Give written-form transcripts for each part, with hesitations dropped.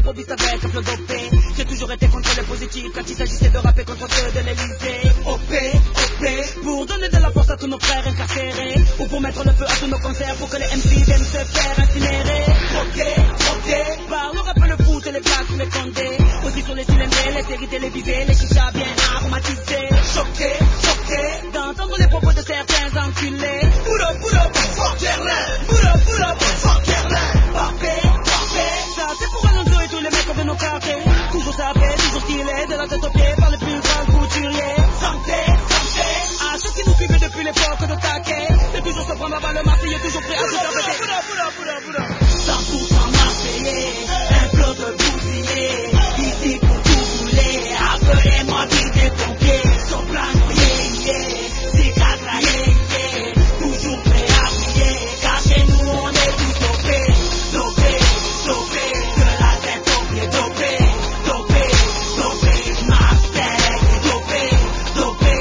j'improvise avec un flow dopé. J'ai toujours été contre le positif quand il s'agissait de rapper contre ceux de l'Elysée. OP, pour donner de la force à tous nos frères incarcérés, ou pour mettre le feu à tous nos concerts pour que les MC viennent se faire incinérer. Ok, par le rap, le foot et les blagues sous les condés, aussi sur les cylindrés, les séries télévisées, les chichas bien aromatisés. Choqué, d'entendre les propos de certains enculés. Pull up, fuck Berlin. Pull up, fuck Berlin. Parfait, ça c'est pour Alonso et tous les mecs de nos quartiers. Toujours sapé, toujours stylé, de la tête aux pieds par les plus grands couturiers. Santé, à ceux qui nous suivaient depuis l'époque de Taquet, c'est toujours se prendre à balle, le Marseillais toujours prêt à tout faire péter. 100% Marseillais, un flot de bouclier, ici pour tout rouler, appelez-moi DJ Pompier, soprano, c'est cadre, toujours prêt à briller, car chez nous on est tous dopés, de la tête aux pieds, dopés, Marseille, dopé,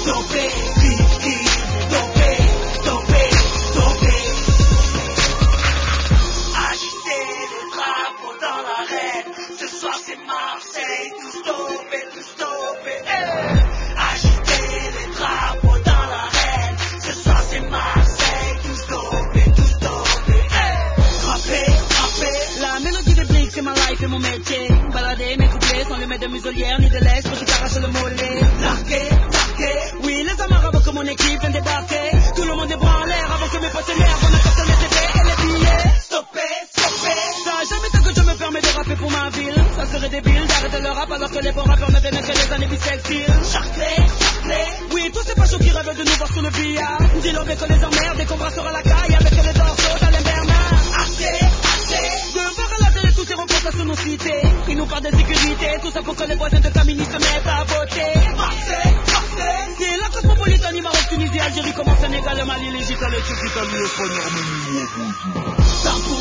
agiter les drapeaux dans l'arène, ce soir c'est Marseille, tous dopés, agiter les drapeaux dans l'arène, ce soir c'est Marseille, tous dopés, rapper, la mélodie des briques c'est ma life et mon métier, balader mes couplets sans les mettre de muselière ni de l'est, pour que t'arraches le mollet, larguer, oui les amarres que mon équipe vient débarquer, tout le monde est bras en l'air avant que mes potes s'énervent, on apporte les CD et les billets, stopper, ça a jamais été que je me permets de rapper pour ma ville, ça serait débile d'arrêter le rap alors que les bons rappeurs ne viennent que les années bissextiles, Charclay, oui tous ces fachos qui rêvent de nous voir sous le billard, dis-leur bien qu'on les emmerde et qu'on brassera la caille avec les dorsaux d'Alain Bernard, assez, de voir à la télé tous ces rencontres sous nos cités, ils nous parlent de sécurité, tout ça pour que les voisins de Camini se mettent à voter, Marseille, c'est la cosmopolitanie, Maroc, Tunisie, Algérie, comme en Sénégal, le Mali, l'Égypte, l'Éthiopie, l'Italie, l'Espagne, l'Arménie,